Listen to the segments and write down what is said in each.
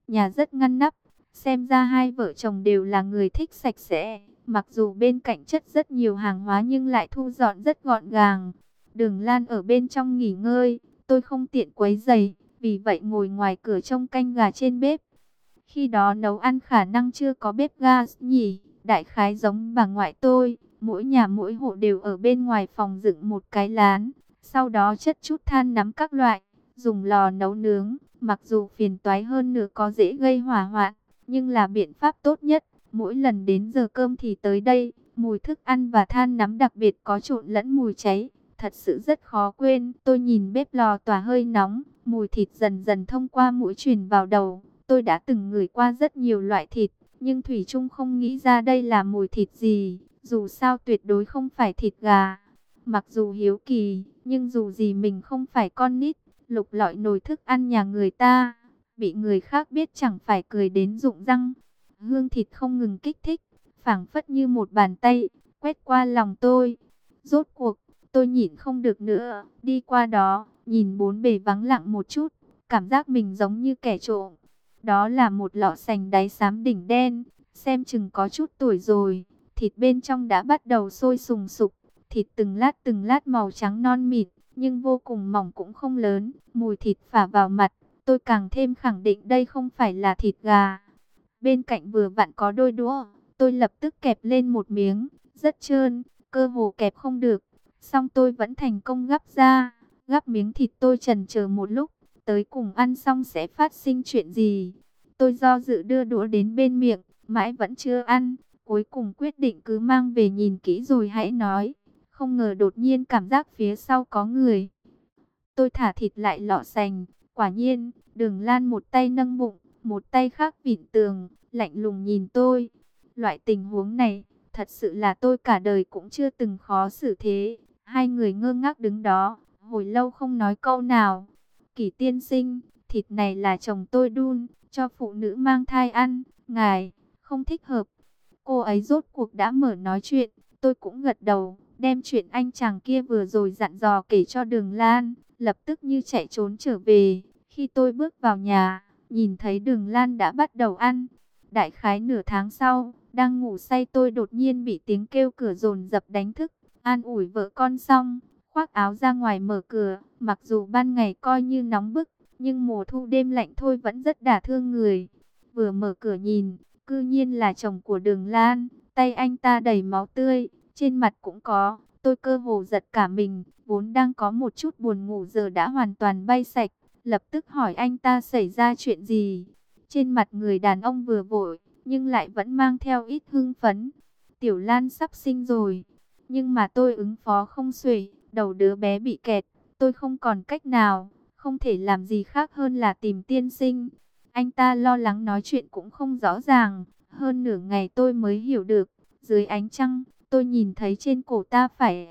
Nhà rất ngăn nắp, xem ra hai vợ chồng đều là người thích sạch sẽ. Mặc dù bên cạnh chất rất nhiều hàng hóa nhưng lại thu dọn rất gọn gàng. Đường Lan ở bên trong nghỉ ngơi, tôi không tiện quấy rầy, vì vậy ngồi ngoài cửa trông canh gà trên bếp. Khi đó nấu ăn khả năng chưa có bếp gas nhỉ, đại khái giống bà ngoại tôi, mỗi nhà mỗi hộ đều ở bên ngoài phòng dựng một cái lán, sau đó chất chút than nắm các loại, dùng lò nấu nướng, mặc dù phiền toái hơn nữa có dễ gây hỏa hoạn, nhưng là biện pháp tốt nhất. Mỗi lần đến giờ cơm thì tới đây, mùi thức ăn và than nắm đặc biệt có trộn lẫn mùi cháy, thật sự rất khó quên. Tôi nhìn bếp lò tỏa hơi nóng, mùi thịt dần dần thông qua mũi truyền vào đầu. Tôi đã từng ngửi qua rất nhiều loại thịt, nhưng thủy chung không nghĩ ra đây là mùi thịt gì, dù sao tuyệt đối không phải thịt gà. Mặc dù hiếu kỳ, nhưng dù gì mình không phải con nít, lục lọi nồi thức ăn nhà người ta, bị người khác biết chẳng phải cười đến rụng răng. Hương thịt không ngừng kích thích, phảng phất như một bàn tay, quét qua lòng tôi. Rốt cuộc, tôi nhịn không được nữa, đi qua đó, nhìn bốn bề vắng lặng một chút, cảm giác mình giống như kẻ trộm. Đó là một lọ sành đáy xám đỉnh đen, xem chừng có chút tuổi rồi, thịt bên trong đã bắt đầu sôi sùng sục, thịt từng lát màu trắng non mịn, nhưng vô cùng mỏng cũng không lớn, mùi thịt phả vào mặt, tôi càng thêm khẳng định đây không phải là thịt gà. Bên cạnh vừa vặn có đôi đũa, tôi lập tức kẹp lên một miếng, rất trơn, cơ hồ kẹp không được, song tôi vẫn thành công gắp ra, gắp miếng thịt tôi chần chờ một lúc, tới cùng ăn xong sẽ phát sinh chuyện gì. Tôi do dự đưa đũa đến bên miệng, mãi vẫn chưa ăn, cuối cùng quyết định cứ mang về nhìn kỹ rồi hãy nói. Không ngờ đột nhiên cảm giác phía sau có người. Tôi thả thịt lại lọ sành, quả nhiên, Đường Lan một tay nâng bụng, một tay khác vịn tường, lạnh lùng nhìn tôi. Loại tình huống này, thật sự là tôi cả đời cũng chưa từng khó xử thế. Hai người ngơ ngác đứng đó, hồi lâu không nói câu nào. Kỷ tiên sinh, thịt này là chồng tôi đun, cho phụ nữ mang thai ăn, ngài, không thích hợp. Cô ấy rốt cuộc đã mở nói chuyện, tôi cũng gật đầu, đem chuyện anh chàng kia vừa rồi dặn dò kể cho Đường Lan, lập tức như chạy trốn trở về. Khi tôi bước vào nhà, nhìn thấy Đường Lan đã bắt đầu ăn. Đại khái nửa tháng sau, đang ngủ say tôi đột nhiên bị tiếng kêu cửa dồn dập đánh thức, an ủi vợ con xong, khoác áo ra ngoài mở cửa, mặc dù ban ngày coi như nóng bức, nhưng mùa thu đêm lạnh thôi vẫn rất đả thương người. Vừa mở cửa nhìn, cư nhiên là chồng của Đường Lan, tay anh ta đầy máu tươi, trên mặt cũng có, tôi cơ hồ giật cả mình, vốn đang có một chút buồn ngủ giờ đã hoàn toàn bay sạch, lập tức hỏi anh ta xảy ra chuyện gì. Trên mặt người đàn ông vừa vội, nhưng lại vẫn mang theo ít hưng phấn. Tiểu Lan sắp sinh rồi, nhưng mà tôi ứng phó không xuể, đầu đứa bé bị kẹt, tôi không còn cách nào, không thể làm gì khác hơn là tìm tiên sinh. Anh ta lo lắng nói chuyện cũng không rõ ràng, hơn nửa ngày tôi mới hiểu được. Dưới ánh trăng, tôi nhìn thấy trên cổ ta phải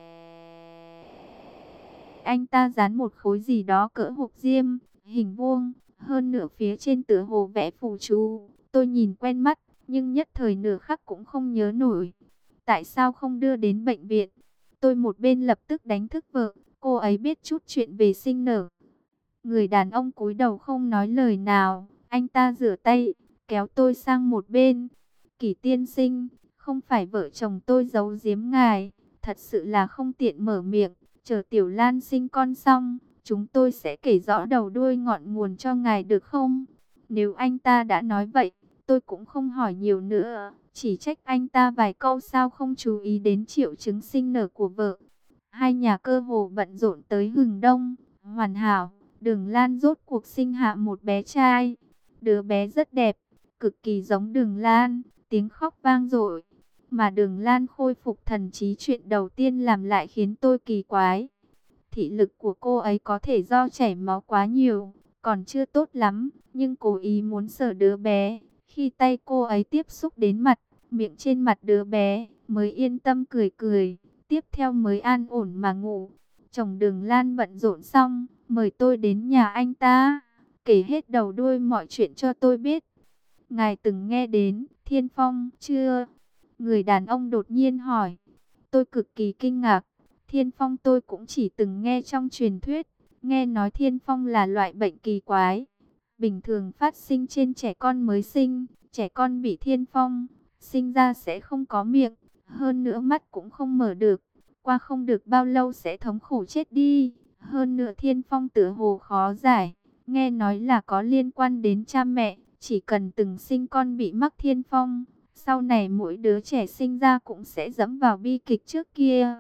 anh ta dán một khối gì đó cỡ hộp diêm, hình vuông, hơn nửa phía trên tựa hồ vẽ phù chú. Tôi nhìn quen mắt, nhưng nhất thời nửa khắc cũng không nhớ nổi. Tại sao không đưa đến bệnh viện? Tôi một bên lập tức đánh thức vợ, cô ấy biết chút chuyện về sinh nở. Người đàn ông cúi đầu không nói lời nào, anh ta rửa tay, kéo tôi sang một bên. Kỷ tiên sinh, không phải vợ chồng tôi giấu giếm ngài, thật sự là không tiện mở miệng, chờ Tiểu Lan sinh con xong, chúng tôi sẽ kể rõ đầu đuôi ngọn nguồn cho ngài được không? Nếu anh ta đã nói vậy, tôi cũng không hỏi nhiều nữa, chỉ trách anh ta vài câu sao không chú ý đến triệu chứng sinh nở của vợ. Hai nhà cơ hồ bận rộn tới hừng đông, hoàn hảo. Đường Lan rốt cuộc sinh hạ một bé trai. Đứa bé rất đẹp, cực kỳ giống Đường Lan, tiếng khóc vang dội. Mà Đường Lan khôi phục thần trí chuyện đầu tiên làm lại khiến tôi kỳ quái. Thị lực của cô ấy có thể do chảy máu quá nhiều, còn chưa tốt lắm, nhưng cố ý muốn sờ đứa bé. Khi tay cô ấy tiếp xúc đến mặt, miệng trên mặt đứa bé, mới yên tâm cười cười, tiếp theo mới an ổn mà ngủ. Chồng Đường Lan bận rộn xong, mời tôi đến nhà anh ta, kể hết đầu đuôi mọi chuyện cho tôi biết. Ngài từng nghe đến Thiên Phong chưa? Người đàn ông đột nhiên hỏi. Tôi cực kỳ kinh ngạc. Thiên Phong tôi cũng chỉ từng nghe trong truyền thuyết. Nghe nói Thiên Phong là loại bệnh kỳ quái. bình thường phát sinh trên trẻ con mới sinh. Trẻ con bị thiên phong, sinh ra sẽ không có miệng, hơn nữa mắt cũng không mở được. Qua không được bao lâu sẽ thống khổ chết đi. Hơn nữa thiên phong tựa hồ khó giải. Nghe nói là có liên quan đến cha mẹ. Chỉ cần từng sinh con bị mắc thiên phong, sau này mỗi đứa trẻ sinh ra cũng sẽ dẫm vào bi kịch trước kia.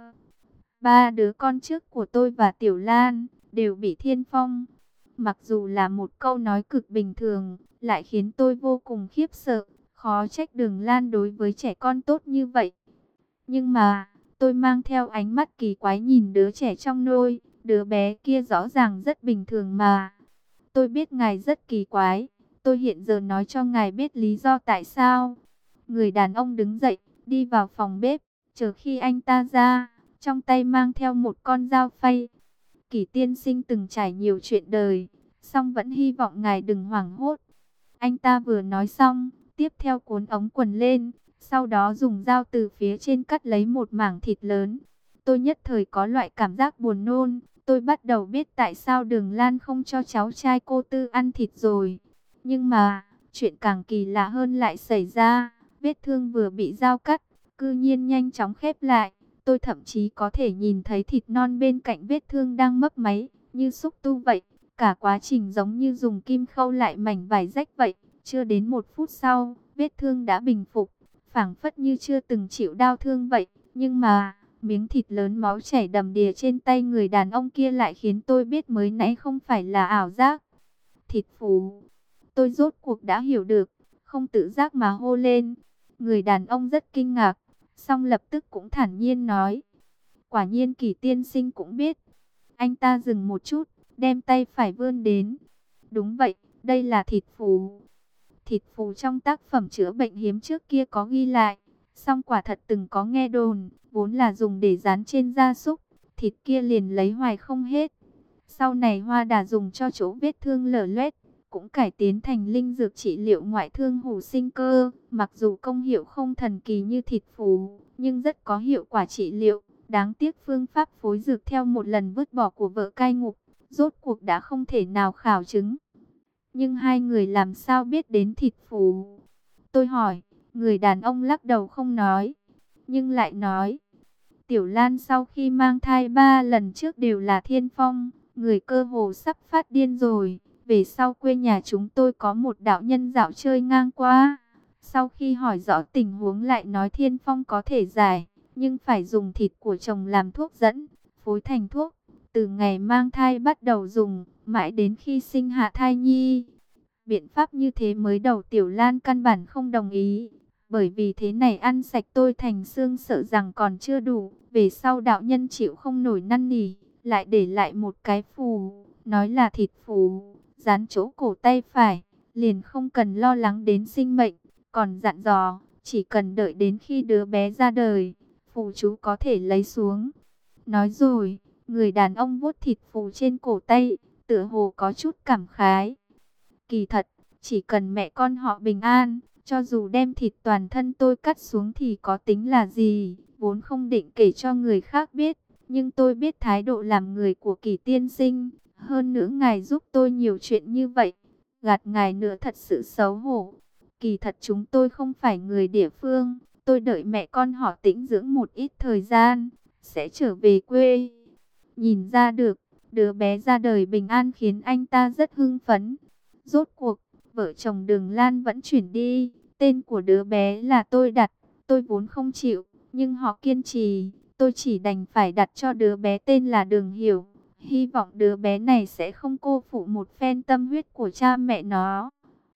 Ba đứa con trước của tôi và Tiểu Lan đều bị thiên phong. Mặc dù là một câu nói cực bình thường, lại khiến tôi vô cùng khiếp sợ. Khó trách Đường Lan đối với trẻ con tốt như vậy. Nhưng mà, tôi mang theo ánh mắt kỳ quái nhìn đứa trẻ trong nôi. Đứa bé kia rõ ràng rất bình thường mà. Tôi biết ngài rất kỳ quái. Tôi hiện giờ nói cho ngài biết lý do tại sao. Người đàn ông đứng dậy, đi vào phòng bếp. Chờ khi anh ta ra, trong tay mang theo một con dao phay. Kỷ tiên sinh từng trải nhiều chuyện đời, song vẫn hy vọng ngài đừng hoảng hốt. Anh ta vừa nói xong, tiếp theo cuốn ống quần lên, sau đó dùng dao từ phía trên cắt lấy một mảng thịt lớn. Tôi nhất thời có loại cảm giác buồn nôn. Tôi bắt đầu biết tại sao Đường Lan không cho cháu trai cô Tư ăn thịt rồi. Nhưng mà, chuyện càng kỳ lạ hơn lại xảy ra. Vết thương vừa bị dao cắt, cư nhiên nhanh chóng khép lại. Tôi thậm chí có thể nhìn thấy thịt non bên cạnh vết thương đang mấp máy, như xúc tu vậy. Cả quá trình giống như dùng kim khâu lại mảnh vải rách vậy. Chưa đến 1 phút sau, vết thương đã bình phục, phảng phất như chưa từng chịu đau thương vậy. Nhưng mà, miếng thịt lớn máu chảy đầm đìa trên tay người đàn ông kia lại khiến tôi biết mới nãy không phải là ảo giác. Thịt phù. Tôi rốt cuộc đã hiểu được, không tự giác mà hô lên. Người đàn ông rất kinh ngạc, song lập tức cũng thản nhiên nói. Quả nhiên Kỷ tiên sinh cũng biết. Anh ta dừng một chút, đem tay phải vươn đến. Đúng vậy, đây là thịt phù. Thịt phù trong tác phẩm chữa bệnh hiếm trước kia có ghi lại. Song quả thật từng có nghe đồn, vốn là dùng để dán trên gia súc. Thịt kia liền lấy hoài không hết. Sau này Hoa Đà dùng cho chỗ vết thương lở loét, cũng cải tiến thành linh dược trị liệu ngoại thương hủ sinh cơ. Mặc dù công hiệu không thần kỳ như thịt phù, nhưng rất có hiệu quả trị liệu. Đáng tiếc phương pháp phối dược theo một lần vứt bỏ của vợ cai ngục, rốt cuộc đã không thể nào khảo chứng. Nhưng hai người làm sao biết đến thịt phù? Tôi hỏi, người đàn ông lắc đầu không nói, nhưng lại nói. Tiểu Lan sau khi mang thai 3 lần trước đều là thiên phong, người cơ hồ sắp phát điên rồi. Về sau quê nhà chúng tôi có một đạo nhân dạo chơi ngang qua. Sau khi hỏi rõ tình huống lại nói thiên phong có thể giải, nhưng phải dùng thịt của chồng làm thuốc dẫn, phối thành thuốc. Từ ngày mang thai bắt đầu dùng, mãi đến khi sinh hạ thai nhi. Biện pháp như thế mới đầu Tiểu Lan căn bản không đồng ý. Bởi vì thế này ăn sạch tôi thành xương sợ rằng còn chưa đủ. Về sau đạo nhân chịu không nổi năn nỉ, lại để lại một cái phù, nói là thịt phù, dán chỗ cổ tay phải, liền không cần lo lắng đến sinh mệnh. Còn dặn dò, chỉ cần đợi đến khi đứa bé ra đời, phù chú có thể lấy xuống. Nói rồi, người đàn ông vuốt thịt phù trên cổ tay, tựa hồ có chút cảm khái. Kỳ thật, chỉ cần mẹ con họ bình an, cho dù đem thịt toàn thân tôi cắt xuống thì có tính là gì, vốn không định kể cho người khác biết. Nhưng tôi biết thái độ làm người của Kỷ tiên sinh, hơn nữa ngài giúp tôi nhiều chuyện như vậy, gạt ngài nữa thật sự xấu hổ. Kỳ thật chúng tôi không phải người địa phương, tôi đợi mẹ con họ tĩnh dưỡng một ít thời gian, sẽ trở về quê. Nhìn ra được, đứa bé ra đời bình an khiến anh ta rất hưng phấn. Rốt cuộc, vợ chồng Đường Lan vẫn chuyển đi, tên của đứa bé là tôi đặt, tôi vốn không chịu, nhưng họ kiên trì, tôi chỉ đành phải đặt cho đứa bé tên là Đường Hiểu. Hy vọng đứa bé này sẽ không cô phụ một phen tâm huyết của cha mẹ nó.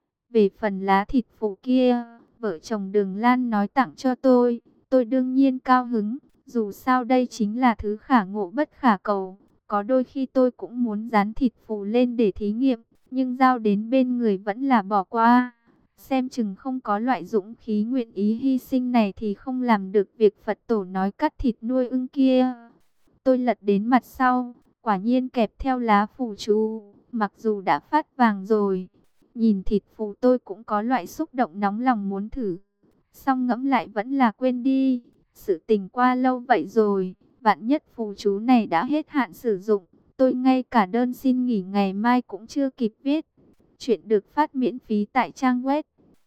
Về phần lá thịt phụ kia, vợ chồng Đường Lan nói tặng cho tôi đương nhiên cao hứng, dù sao đây chính là thứ khả ngộ bất khả cầu. Có đôi khi tôi cũng muốn dán thịt phụ lên để thí nghiệm, nhưng giao đến bên người vẫn là bỏ qua. Xem chừng không có loại dũng khí nguyện ý hy sinh này thì không làm được việc Phật tổ nói cắt thịt nuôi ưng kia. Tôi lật đến mặt sau, quả nhiên kẹp theo lá phù chú, mặc dù đã phát vàng rồi. Nhìn thịt phù tôi cũng có loại xúc động nóng lòng muốn thử. Xong ngẫm lại vẫn là quên đi. Sự tình qua lâu vậy rồi, vạn nhất phù chú này đã hết hạn sử dụng, tôi ngay cả đơn xin nghỉ ngày mai cũng chưa kịp viết. Chuyện được phát miễn phí tại trang web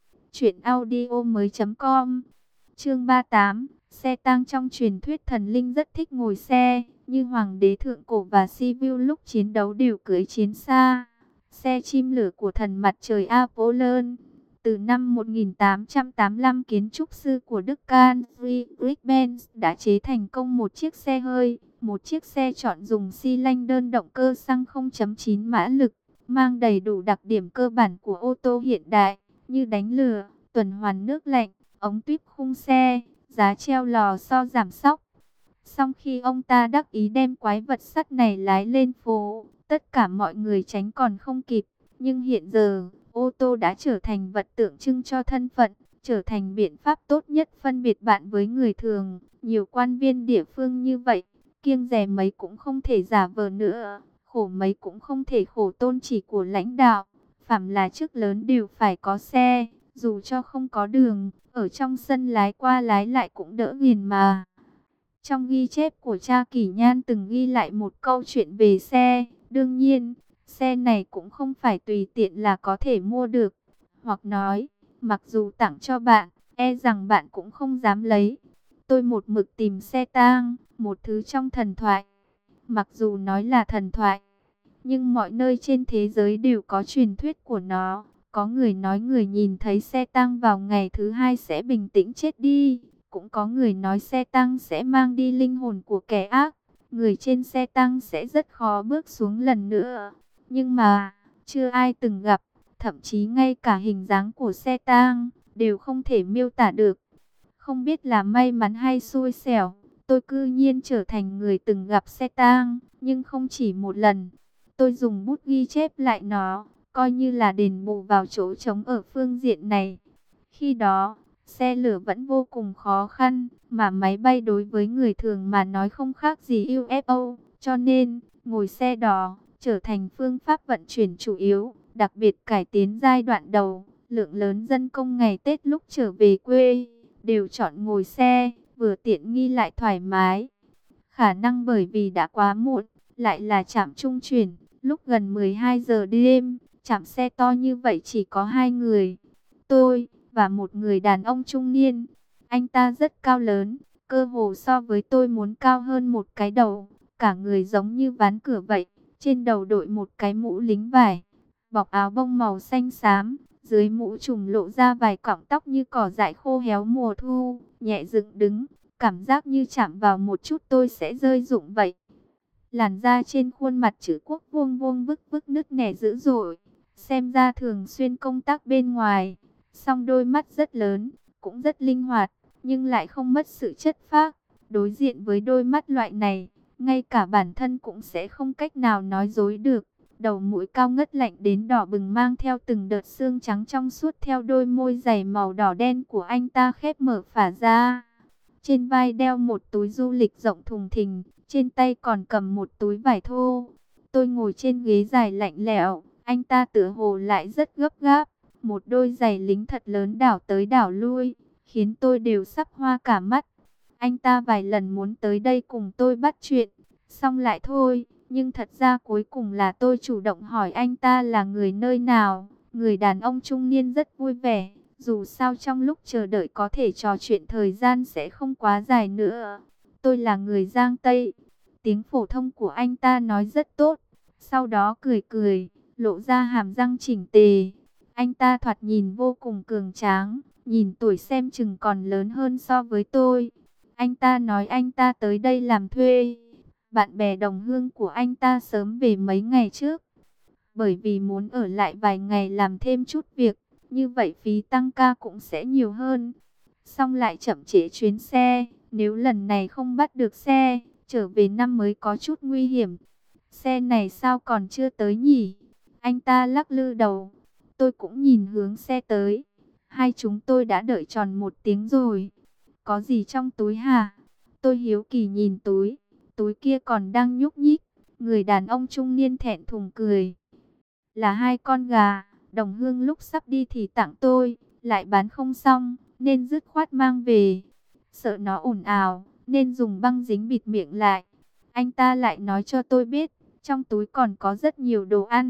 truyệnaudiomoi.com. Chương 38. Xe tang. Trong truyền thuyết thần linh rất thích ngồi xe, như hoàng đế thượng cổ và Sibiu lúc chiến đấu đều cưỡi chiến xa, xe chim lửa của thần mặt trời Apollon. Từ năm 1885, kiến trúc sư của Đức Carl Friedrich Benz đã chế thành công một chiếc xe hơi, một chiếc xe chọn dùng xi lanh đơn động cơ xăng 0.9 mã lực, mang đầy đủ đặc điểm cơ bản của ô tô hiện đại, như đánh lửa, tuần hoàn nước lạnh, ống tuyếp khung xe, giá treo lò xo giảm xóc. Sau khi ông ta đắc ý đem quái vật sắt này lái lên phố, tất cả mọi người tránh còn không kịp. Nhưng hiện giờ, ô tô đã trở thành vật tượng trưng cho thân phận, trở thành biện pháp tốt nhất phân biệt bạn với người thường. Nhiều quan viên địa phương như vậy, kiêng dè mấy cũng không thể giả vờ nữa, khổ mấy cũng không thể khổ tôn chỉ của lãnh đạo. Phàm là chức lớn đều phải có xe, dù cho không có đường, ở trong sân lái qua lái lại cũng đỡ nghiền mà. Trong ghi chép của cha Kỷ Nhan từng ghi lại một câu chuyện về xe. Đương nhiên, xe này cũng không phải tùy tiện là có thể mua được. Hoặc nói, mặc dù tặng cho bạn, e rằng bạn cũng không dám lấy. Tôi một mực tìm xe tang, một thứ trong thần thoại. Mặc dù nói là thần thoại, nhưng mọi nơi trên thế giới đều có truyền thuyết của nó. Có người nói người nhìn thấy xe tang vào ngày thứ hai sẽ bình tĩnh chết đi. Cũng có người nói xe tang sẽ mang đi linh hồn của kẻ ác. Người trên xe tang sẽ rất khó bước xuống lần nữa. Nhưng mà, chưa ai từng gặp, thậm chí ngay cả hình dáng của xe tang đều không thể miêu tả được. Không biết là may mắn hay xui xẻo, tôi cư nhiên trở thành người từng gặp xe tang, nhưng không chỉ một lần. Tôi dùng bút ghi chép lại nó, coi như là đền bù vào chỗ trống ở phương diện này. Khi đó, xe lửa vẫn vô cùng khó khăn, mà máy bay đối với người thường mà nói không khác gì UFO, cho nên ngồi xe đó trở thành phương pháp vận chuyển chủ yếu, đặc biệt cải tiến giai đoạn đầu. Lượng lớn dân công ngày Tết lúc trở về quê đều chọn ngồi xe, vừa tiện nghi lại thoải mái. Khả năng bởi vì đã quá muộn, lại là trạm trung chuyển, lúc gần 12 giờ đêm, trạm xe to như vậy chỉ có 2 người. Tôi và một người đàn ông trung niên. Anh ta rất cao lớn, cơ hồ so với tôi muốn cao hơn một cái đầu, cả người giống như ván cửa vậy. Trên đầu đội một cái mũ lính vải, bọc áo bông màu xanh xám, dưới mũ trùm lộ ra vài cọng tóc như cỏ dại khô héo mùa thu, nhẹ dựng đứng, cảm giác như chạm vào một chút tôi sẽ rơi rụng vậy. Làn da trên khuôn mặt chữ quốc vuông vuông vức vức nứt nẻ dữ dội, xem ra thường xuyên công tác bên ngoài. Song đôi mắt rất lớn, cũng rất linh hoạt, nhưng lại không mất sự chất phác. Đối diện với đôi mắt loại này, ngay cả bản thân cũng sẽ không cách nào nói dối được. Đầu mũi cao ngất lạnh đến đỏ bừng mang theo từng đợt xương trắng trong suốt theo đôi môi dày màu đỏ đen của anh ta khép mở phả ra. Trên vai đeo một túi du lịch rộng thùng thình, trên tay còn cầm một túi vải thô. Tôi ngồi trên ghế dài lạnh lẽo, anh ta tựa hồ lại rất gấp gáp. Một đôi giày lính thật lớn đảo tới đảo lui, khiến tôi đều sắp hoa cả mắt. Anh ta vài lần muốn tới đây cùng tôi bắt chuyện, xong lại thôi. Nhưng thật ra cuối cùng là tôi chủ động hỏi anh ta là người nơi nào. Người đàn ông trung niên rất vui vẻ, dù sao trong lúc chờ đợi có thể trò chuyện thời gian sẽ không quá dài nữa. Tôi là người Giang Tây. Tiếng phổ thông của anh ta nói rất tốt. Sau đó cười cười, lộ ra hàm răng chỉnh tề. Anh ta thoạt nhìn vô cùng cường tráng, nhìn tuổi xem chừng còn lớn hơn so với tôi. Anh ta nói anh ta tới đây làm thuê. Bạn bè đồng hương của anh ta sớm về mấy ngày trước, bởi vì muốn ở lại vài ngày làm thêm chút việc, như vậy phí tăng ca cũng sẽ nhiều hơn. Xong lại chậm trễ chuyến xe, nếu lần này không bắt được xe, trở về năm mới có chút nguy hiểm. Xe này sao còn chưa tới nhỉ? Anh ta lắc lư đầu. Tôi cũng nhìn hướng xe tới. Hai chúng tôi đã đợi tròn 1 tiếng rồi. Có gì trong túi hả? Tôi hiếu kỳ nhìn túi. Túi kia còn đang nhúc nhích. Người đàn ông trung niên thẹn thùng cười. Là 2 con gà. Đồng hương lúc sắp đi thì tặng tôi. Lại bán không xong, nên dứt khoát mang về. Sợ nó ồn ào, nên dùng băng dính bịt miệng lại. Anh ta lại nói cho tôi biết, trong túi còn có rất nhiều đồ ăn.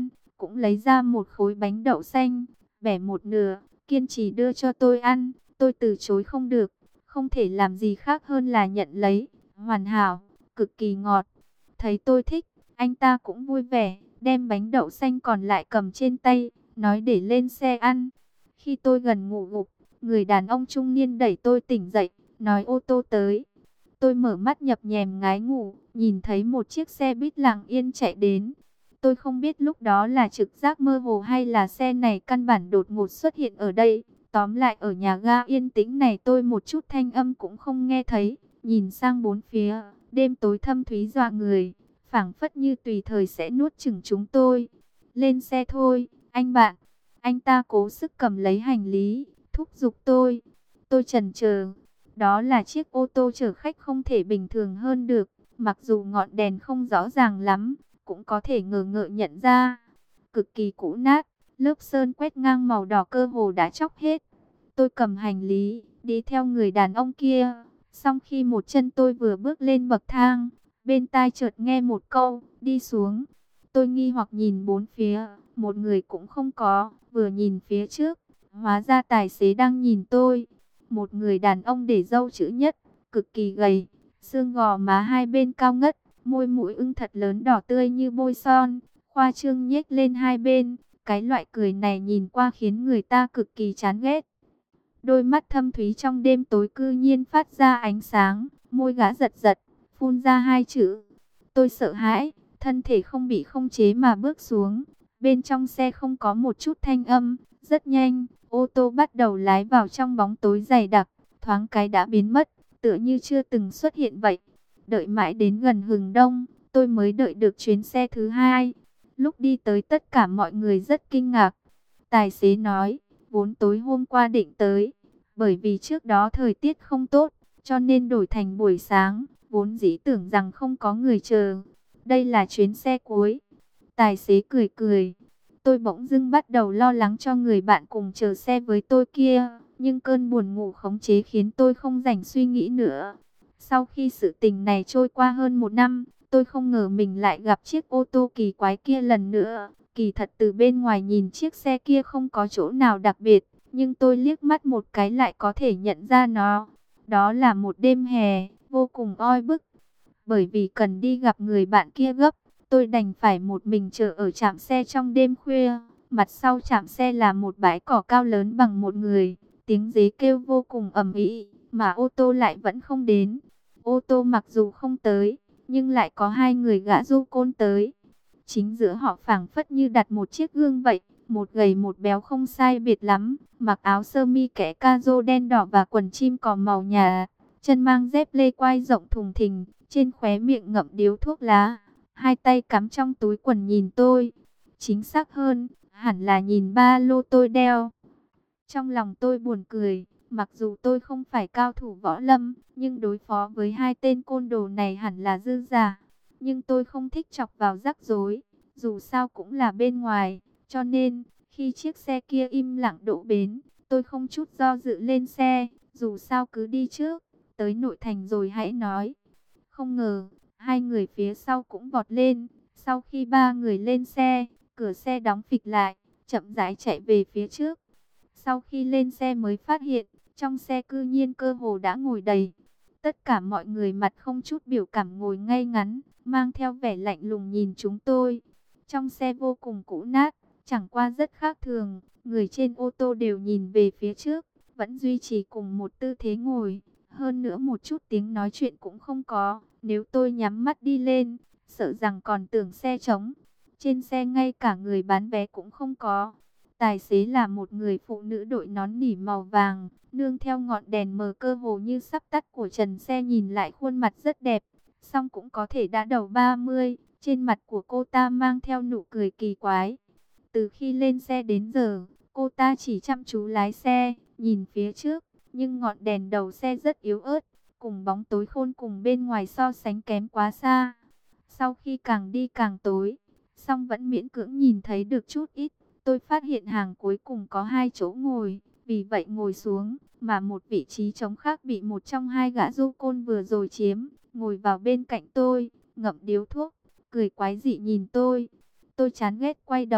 cũng lấy ra một khối bánh đậu xanh, bẻ một nửa, kiên trì đưa cho tôi ăn. Tôi từ chối không được, không thể làm gì khác hơn là nhận lấy. Hoàn hảo, cực kỳ ngọt. Thấy tôi thích, anh ta cũng vui vẻ, đem bánh đậu xanh còn lại cầm trên tay, nói để lên xe ăn. Khi tôi gần ngủ gục, người đàn ông trung niên đẩy tôi tỉnh dậy, nói ô tô tới. Tôi mở mắt nhập nhèm ngái ngủ, nhìn thấy một chiếc xe buýt lặng yên chạy đến. Tôi không biết lúc đó là trực giác mơ hồ hay là xe này căn bản đột ngột xuất hiện ở đây. Tóm lại ở nhà ga yên tĩnh này tôi một chút thanh âm cũng không nghe thấy. Nhìn sang bốn phía, đêm tối thâm thúy dọa người, phảng phất như tùy thời sẽ nuốt chửng chúng tôi. Lên xe thôi, anh bạn. Anh ta cố sức cầm lấy hành lý, thúc giục tôi. Tôi chần chờ. Đó là chiếc ô tô chở khách không thể bình thường hơn được. Mặc dù ngọn đèn không rõ ràng lắm, cũng có thể ngờ ngợ nhận ra. Cực kỳ cũ nát, lớp sơn quét ngang màu đỏ cơ hồ đã chóc hết. Tôi cầm hành lý, đi theo người đàn ông kia. Xong khi một chân tôi vừa bước lên bậc thang, bên tai chợt nghe một câu, đi xuống. Tôi nghi hoặc nhìn bốn phía, một người cũng không có, vừa nhìn phía trước, hóa ra tài xế đang nhìn tôi. Một người đàn ông để râu chữ nhất, cực kỳ gầy, xương gò má hai bên cao ngất, môi mũi ưng thật lớn đỏ tươi như bôi son, khoa trương nhếch lên hai bên. Cái loại cười này nhìn qua khiến người ta cực kỳ chán ghét. Đôi mắt thâm thúy trong đêm tối cư nhiên phát ra ánh sáng, môi gã giật giật, phun ra hai chữ. Tôi sợ hãi, thân thể không bị khống chế mà bước xuống. Bên trong xe không có một chút thanh âm, rất nhanh, ô tô bắt đầu lái vào trong bóng tối dày đặc, thoáng cái đã biến mất, tựa như chưa từng xuất hiện vậy. Đợi mãi đến gần hừng đông, tôi mới đợi được chuyến xe thứ hai. Lúc đi tới tất cả mọi người rất kinh ngạc. Tài xế nói, vốn tối hôm qua định tới, bởi vì trước đó thời tiết không tốt, cho nên đổi thành buổi sáng, vốn dĩ tưởng rằng không có người chờ. Đây là chuyến xe cuối. Tài xế cười cười. Tôi bỗng dưng bắt đầu lo lắng cho người bạn cùng chờ xe với tôi kia, nhưng cơn buồn ngủ khống chế khiến tôi không rảnh suy nghĩ nữa. Sau khi sự tình này trôi qua hơn một năm, tôi không ngờ mình lại gặp chiếc ô tô kỳ quái kia lần nữa. Kỳ thật từ bên ngoài nhìn chiếc xe kia không có chỗ nào đặc biệt, nhưng tôi liếc mắt một cái lại có thể nhận ra nó. Đó là một đêm hè, vô cùng oi bức. Bởi vì cần đi gặp người bạn kia gấp, tôi đành phải một mình chờ ở trạm xe trong đêm khuya. Mặt sau trạm xe là một bãi cỏ cao lớn bằng một người. Tiếng dế kêu vô cùng ầm ĩ, mà ô tô lại vẫn không đến. Ô tô mặc dù không tới, nhưng lại có hai người gã du côn tới. Chính giữa họ phảng phất như đặt một chiếc gương vậy, một gầy một béo không sai biệt lắm, mặc áo sơ mi kẻ caro đen đỏ và quần chim cò màu nhà, chân mang dép lê quai rộng thùng thình, trên khóe miệng ngậm điếu thuốc lá, hai tay cắm trong túi quần nhìn tôi. Chính xác hơn, hẳn là nhìn ba lô tôi đeo. Trong lòng tôi buồn cười, mặc dù tôi không phải cao thủ võ lâm, nhưng đối phó với hai tên côn đồ này hẳn là dư giả. Nhưng tôi không thích chọc vào rắc rối, dù sao cũng là bên ngoài, cho nên khi chiếc xe kia im lặng đỗ bến, tôi không chút do dự lên xe, dù sao cứ đi trước, tới nội thành rồi hãy nói. Không ngờ, hai người phía sau cũng vọt lên, sau khi ba người lên xe, cửa xe đóng phịch lại, chậm rãi chạy về phía trước. Sau khi lên xe mới phát hiện, trong xe cư nhiên cơ hồ đã ngồi đầy. Tất cả mọi người mặt không chút biểu cảm ngồi ngay ngắn, mang theo vẻ lạnh lùng nhìn chúng tôi. Trong xe vô cùng cũ nát, chẳng qua rất khác thường, người trên ô tô đều nhìn về phía trước, vẫn duy trì cùng một tư thế ngồi. Hơn nữa một chút tiếng nói chuyện cũng không có, nếu tôi nhắm mắt đi lên, sợ rằng còn tưởng xe trống. Trên xe ngay cả người bán vé cũng không có. Tài xế là một người phụ nữ đội nón nỉ màu vàng, nương theo ngọn đèn mờ cơ hồ như sắp tắt của trần xe, nhìn lại khuôn mặt rất đẹp, song cũng có thể đã đầu 30, trên mặt của cô ta mang theo nụ cười kỳ quái. Từ khi lên xe đến giờ, cô ta chỉ chăm chú lái xe, nhìn phía trước, nhưng ngọn đèn đầu xe rất yếu ớt, cùng bóng tối khôn cùng bên ngoài so sánh kém quá xa. Sau khi càng đi càng tối, song vẫn miễn cưỡng nhìn thấy được chút ít. Tôi phát hiện hàng cuối cùng có hai chỗ ngồi, vì vậy ngồi xuống, mà một vị trí trống khác bị một trong hai gã du côn vừa rồi chiếm, ngồi vào bên cạnh tôi, ngậm điếu thuốc, cười quái dị nhìn tôi. Tôi chán ghét quay đầu,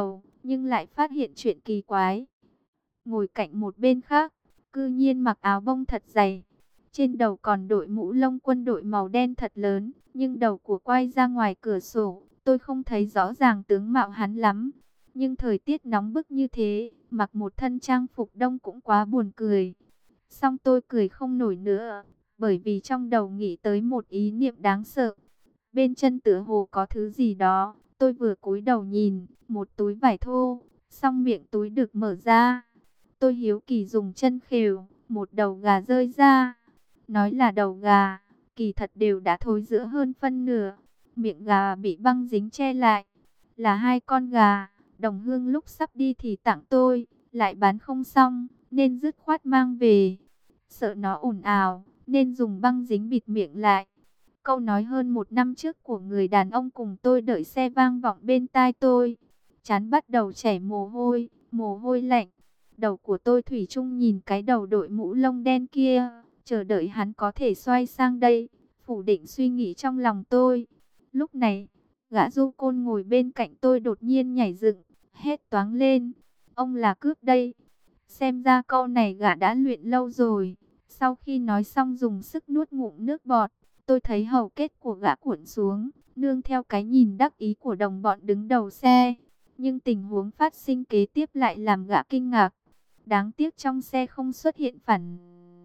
nhưng lại phát hiện chuyện kỳ quái. Ngồi cạnh một bên khác, cư nhiên mặc áo bông thật dày. Trên đầu còn đội mũ lông quân đội màu đen thật lớn, nhưng đầu của quay ra ngoài cửa sổ, tôi không thấy rõ ràng tướng mạo hắn lắm. Nhưng thời tiết nóng bức như thế, mặc một thân trang phục đông cũng quá buồn cười. Xong tôi cười không nổi nữa, bởi vì trong đầu nghĩ tới một ý niệm đáng sợ. Bên chân tựa hồ có thứ gì đó, tôi vừa cúi đầu nhìn, một túi vải thô, xong miệng túi được mở ra. Tôi hiếu kỳ dùng chân khều, một đầu gà rơi ra. Nói là đầu gà, kỳ thật đều đã thối rữa hơn phân nửa. Miệng gà bị băng dính che lại. Là hai con gà, đồng hương lúc sắp đi thì tặng tôi, lại bán không xong, nên dứt khoát mang về. Sợ nó ồn ào, nên dùng băng dính bịt miệng lại. Câu nói hơn một năm trước của người đàn ông cùng tôi đợi xe vang vọng bên tai tôi. Trán bắt đầu chảy mồ hôi lạnh. Đầu của tôi thủy chung nhìn cái đầu đội mũ lông đen kia, chờ đợi hắn có thể xoay sang đây, phủ định suy nghĩ trong lòng tôi. Lúc này, gã du côn ngồi bên cạnh tôi đột nhiên nhảy dựng, hét toáng lên. Ông là cướp đây. Xem ra câu này gã đã luyện lâu rồi. Sau khi nói xong dùng sức nuốt ngụm nước bọt, tôi thấy hầu kết của gã cuộn xuống, nương theo cái nhìn đắc ý của đồng bọn đứng đầu xe. Nhưng tình huống phát sinh kế tiếp lại làm gã kinh ngạc. Đáng tiếc trong xe không xuất hiện phản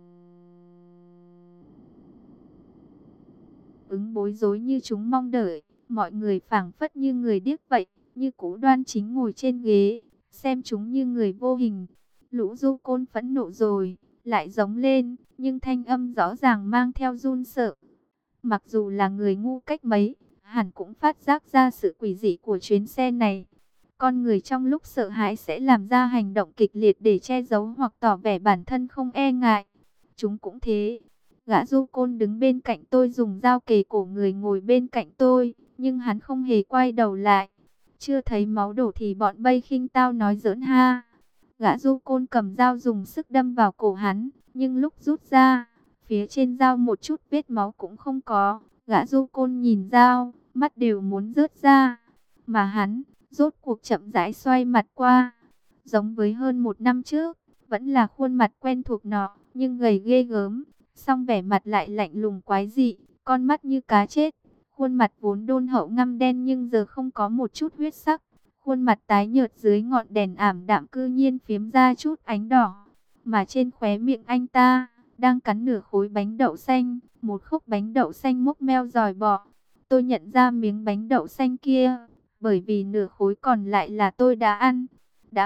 ứng bối rối như chúng mong đợi. Mọi người phảng phất như người điếc vậy, như cũ đoan chính ngồi trên ghế, xem chúng như người vô hình. Lũ du côn phẫn nộ rồi, lại giống lên, nhưng thanh âm rõ ràng mang theo run sợ. Mặc dù là người ngu cách mấy, hẳn cũng phát giác ra sự quỷ dị của chuyến xe này. Con người trong lúc sợ hãi sẽ làm ra hành động kịch liệt để che giấu hoặc tỏ vẻ bản thân không e ngại. Chúng cũng thế. Gã du côn đứng bên cạnh tôi dùng dao kề cổ người ngồi bên cạnh tôi, nhưng hắn không hề quay đầu lại. Chưa thấy máu đổ thì bọn Bay khinh tao nói giỡn ha. Gã du côn cầm dao dùng sức đâm vào cổ hắn, nhưng lúc rút ra, phía trên dao một chút vết máu cũng không có. Gã du côn nhìn dao, mắt đều muốn rớt ra. Mà hắn rốt cuộc chậm rãi xoay mặt qua. Giống với hơn một năm trước, vẫn là khuôn mặt quen thuộc nọ, nhưng gầy ghê gớm. Song vẻ mặt lại lạnh lùng quái dị, con mắt như cá chết. Khuôn mặt vốn đôn hậu ngăm đen nhưng giờ không có một chút huyết sắc. Khuôn mặt tái nhợt dưới ngọn đèn ảm đạm cư nhiên phiếm ra chút ánh đỏ. Mà trên khóe miệng anh ta, đang cắn nửa khối bánh đậu xanh, một khúc bánh đậu xanh mốc meo dòi bọ. Tôi nhận ra miếng bánh đậu xanh kia, bởi vì nửa khối còn lại là tôi đã ăn. Đã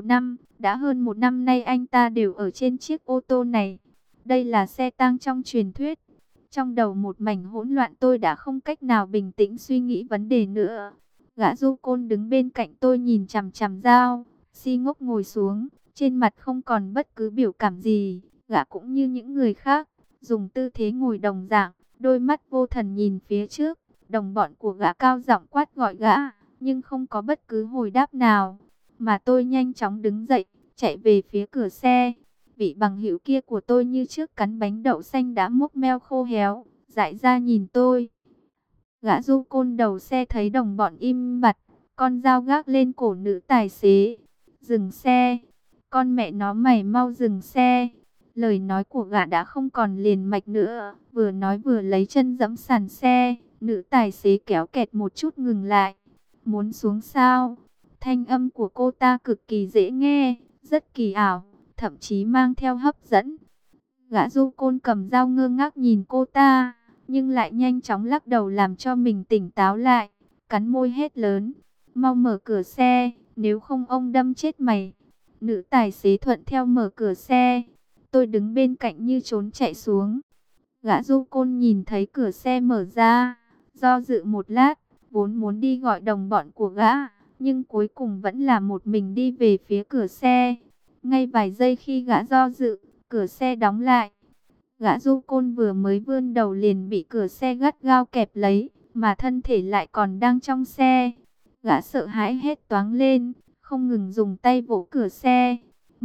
hơn một năm nay anh ta đều ở trên chiếc ô tô này. Đây là xe tang trong truyền thuyết. Trong đầu một mảnh hỗn loạn, tôi đã không cách nào bình tĩnh suy nghĩ vấn đề nữa. Gã du côn đứng bên cạnh tôi nhìn chằm chằm dao, si ngốc ngồi xuống, trên mặt không còn bất cứ biểu cảm gì. Gã cũng như những người khác, dùng tư thế ngồi đồng dạng, đôi mắt vô thần nhìn phía trước. Đồng bọn của gã cao giọng quát gọi gã, nhưng không có bất cứ hồi đáp nào. Mà tôi nhanh chóng đứng dậy, chạy về phía cửa xe. Vị bằng hữu kia của tôi như trước cắn bánh đậu xanh đã mốc meo khô héo, dại ra nhìn tôi. Gã du côn đầu xe thấy đồng bọn im bặt, con dao gác lên cổ nữ tài xế. Dừng xe, con mẹ nó mày mau dừng xe. Lời nói của gã đã không còn liền mạch nữa, vừa nói vừa lấy chân giẫm sàn xe. Nữ tài xế kéo kẹt một chút ngừng lại. Muốn xuống sao? Thanh âm của cô ta cực kỳ dễ nghe, rất kỳ ảo, thậm chí mang theo hấp dẫn. Gã du côn cầm dao ngơ ngác nhìn cô ta, nhưng lại nhanh chóng lắc đầu làm cho mình tỉnh táo lại, cắn môi hét lớn. Mau mở cửa xe, nếu không ông đâm chết mày. Nữ tài xế thuận theo mở cửa xe. Tôi đứng bên cạnh như trốn chạy xuống. Gã du côn nhìn thấy cửa xe mở ra, do dự một lát, vốn muốn đi gọi đồng bọn của gã, nhưng cuối cùng vẫn là một mình đi về phía cửa xe. Ngay vài giây khi gã do dự, cửa xe đóng lại. Gã du côn vừa mới vươn đầu liền bị cửa xe gắt gao kẹp lấy, mà thân thể lại còn đang trong xe. Gã sợ hãi hét toáng lên, không ngừng dùng tay vỗ cửa xe.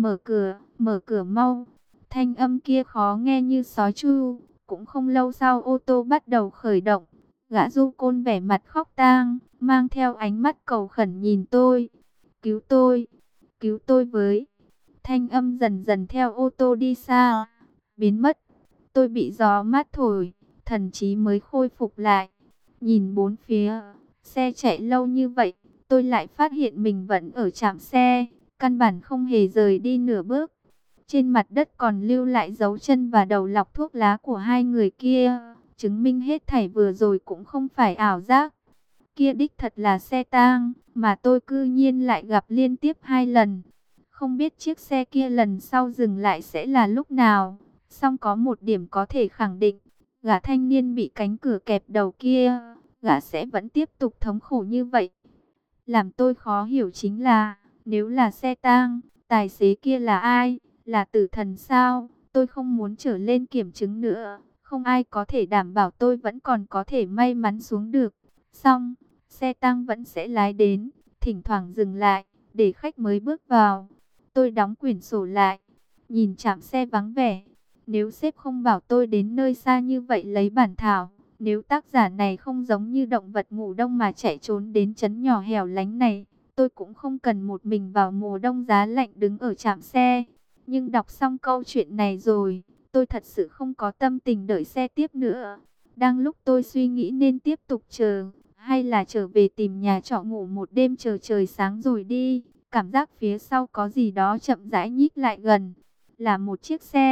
Mở cửa mau. Thanh âm kia khó nghe như sói tru. Cũng không lâu sau ô tô bắt đầu khởi động. Gã du côn vẻ mặt khóc tang, mang theo ánh mắt cầu khẩn nhìn tôi. cứu tôi với. Thanh âm dần dần theo ô tô đi xa, biến mất. Tôi bị gió mát thổi, thần trí mới khôi phục lại. Nhìn bốn phía, xe chạy lâu như vậy, tôi lại phát hiện mình vẫn ở trạm xe, căn bản không hề rời đi nửa bước. Trên mặt đất còn lưu lại dấu chân và đầu lọc thuốc lá của hai người kia, chứng minh hết thảy vừa rồi cũng không phải ảo giác. Kia đích thật là xe tang, mà tôi cư nhiên lại gặp liên tiếp 2 lần. Không biết chiếc xe kia lần sau dừng lại sẽ là lúc nào. Song có một điểm có thể khẳng định, gã thanh niên bị cánh cửa kẹp đầu kia, gã sẽ vẫn tiếp tục thống khổ như vậy. Làm tôi khó hiểu chính là, nếu là xe tang, tài xế kia là ai? Là tử thần sao? Tôi không muốn trở lên kiểm chứng nữa. Không ai có thể đảm bảo tôi vẫn còn có thể may mắn xuống được. Xong, xe tang vẫn sẽ lái đến, thỉnh thoảng dừng lại, để khách mới bước vào. Tôi đóng quyển sổ lại, nhìn trạm xe vắng vẻ. Nếu sếp không bảo tôi đến nơi xa như vậy lấy bản thảo, nếu tác giả này không giống như động vật ngủ đông mà chạy trốn đến trấn nhỏ hẻo lánh này, tôi cũng không cần một mình vào mùa đông giá lạnh đứng ở trạm xe. Nhưng đọc xong câu chuyện này rồi, tôi thật sự không có tâm tình đợi xe tiếp nữa. Đang lúc tôi suy nghĩ nên tiếp tục chờ, hay là trở về tìm nhà trọ ngủ một đêm chờ trời sáng rồi đi. Cảm giác phía sau có gì đó chậm rãi nhích lại gần. Là một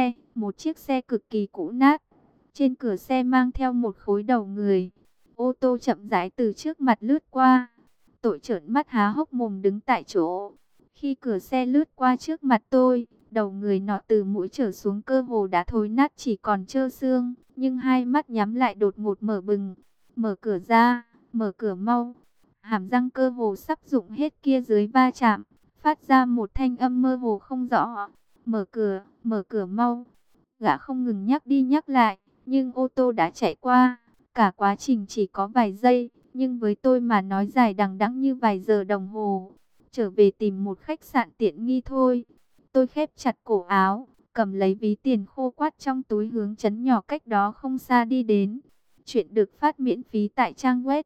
chiếc xe cực kỳ cũ nát. Trên cửa xe mang theo một khối đầu người. Ô tô chậm rãi từ trước mặt lướt qua. Tôi trợn mắt há hốc mồm đứng tại chỗ. Khi cửa xe lướt qua trước mặt tôi, đầu người nọ từ mũi trở xuống cơ hồ đã thối nát chỉ còn trơ xương. Nhưng hai mắt nhắm lại đột ngột mở bừng. Mở cửa ra, mở cửa mau. Hàm răng cơ hồ sắp rụng hết kia dưới va chạm, phát ra một thanh âm mơ hồ không rõ. Mở cửa mau. Gã không ngừng nhắc đi nhắc lại, nhưng ô tô đã chạy qua. Cả quá trình chỉ có vài giây, nhưng với tôi mà nói dài đằng đẵng như vài giờ đồng hồ. Trở về tìm một khách sạn tiện nghi thôi. Tôi khép chặt cổ áo, cầm lấy ví tiền khô quát trong túi hướng trấn nhỏ cách đó không xa đi đến. Chuyện được phát miễn phí tại trang web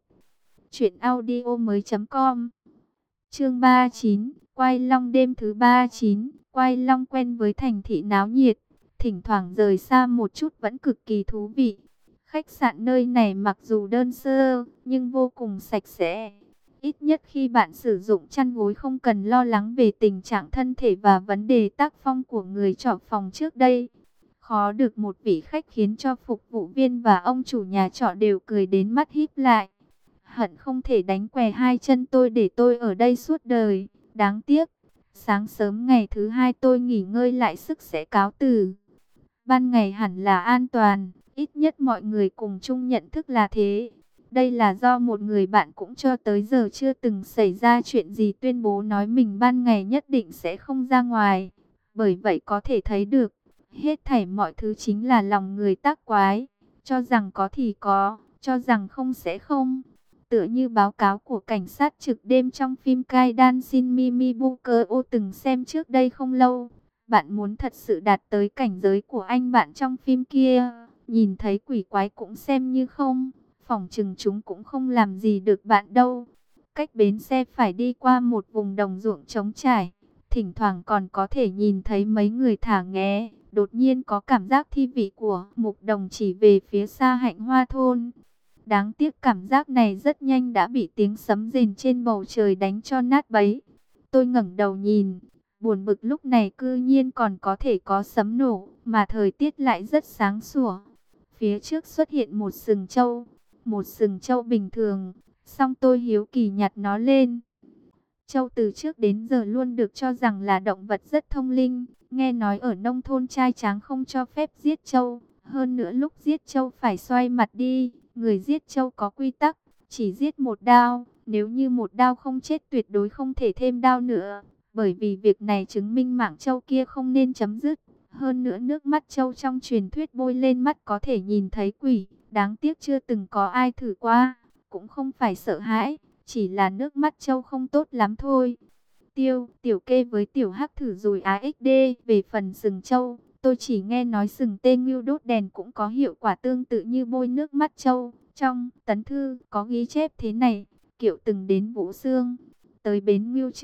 truyệnaudiomoi.com. Chương 39, Quay Long đêm thứ 39, Quay Long quen với thành thị náo nhiệt, thỉnh thoảng rời xa một chút vẫn cực kỳ thú vị. Khách sạn nơi này mặc dù đơn sơ, nhưng vô cùng sạch sẽ. Ít nhất khi bạn sử dụng chăn gối không cần lo lắng về tình trạng thân thể và vấn đề tác phong của người trọ phòng trước đây. Khó được một vị khách khiến cho phục vụ viên và ông chủ nhà trọ đều cười đến mắt híp lại. Hận không thể đánh què hai chân tôi để tôi ở đây suốt đời. Đáng tiếc, sáng sớm ngày thứ hai tôi nghỉ ngơi lại sức sẽ cáo từ. Ban ngày hẳn là an toàn, ít nhất mọi người cùng chung nhận thức là thế. Đây là do một người bạn cũng cho tới giờ chưa từng xảy ra chuyện gì tuyên bố nói mình ban ngày nhất định sẽ không ra ngoài. Bởi vậy có thể thấy được, hết thảy mọi thứ chính là lòng người tác quái. Cho rằng có thì có, cho rằng không sẽ không. Tựa như báo cáo của cảnh sát trực đêm trong phim Cai Dan Sin Mimi Bukeo từng xem trước đây không lâu. Bạn muốn thật sự đạt tới cảnh giới của anh bạn trong phim kia, nhìn thấy quỷ quái cũng xem như không, phỏng chừng chúng cũng không làm gì được bạn đâu. Cách bến xe phải đi qua một vùng đồng ruộng trống trải, thỉnh thoảng còn có thể nhìn thấy mấy người thả nghé. Đột nhiên có cảm giác thi vị của mục đồng chỉ về phía xa Hạnh Hoa thôn. Đáng tiếc cảm giác này rất nhanh đã bị tiếng sấm rền trên bầu trời đánh cho nát bấy. Tôi ngẩng đầu nhìn, buồn bực lúc này cư nhiên còn có thể có sấm nổ, mà thời tiết lại rất sáng sủa. Phía trước xuất hiện một sừng trâu bình thường, song tôi hiếu kỳ nhặt nó lên. Trâu từ trước đến giờ luôn được cho rằng là động vật rất thông linh, nghe nói ở nông thôn trai tráng không cho phép giết trâu, hơn nữa lúc giết trâu phải xoay mặt đi. Người giết trâu có quy tắc, chỉ giết một đao, nếu như một đao không chết tuyệt đối không thể thêm đao nữa. Bởi vì việc này chứng minh mạng trâu kia không nên chấm dứt. Hơn nữa nước mắt trâu trong truyền thuyết bôi lên mắt có thể nhìn thấy quỷ. Đáng tiếc chưa từng có ai thử qua, cũng không phải sợ hãi, chỉ là nước mắt trâu không tốt lắm thôi. Tiểu kê với tiểu hắc thử rồi AXD về phần sừng trâu. Tôi chỉ nghe nói sừng tê ngưu đốt đèn cũng có hiệu quả tương tự như bôi nước mắt trâu. Trong tấn thư có ghi chép thế này, Kiệu từng đến Vũ Xương, tới bến Ngưu Trử,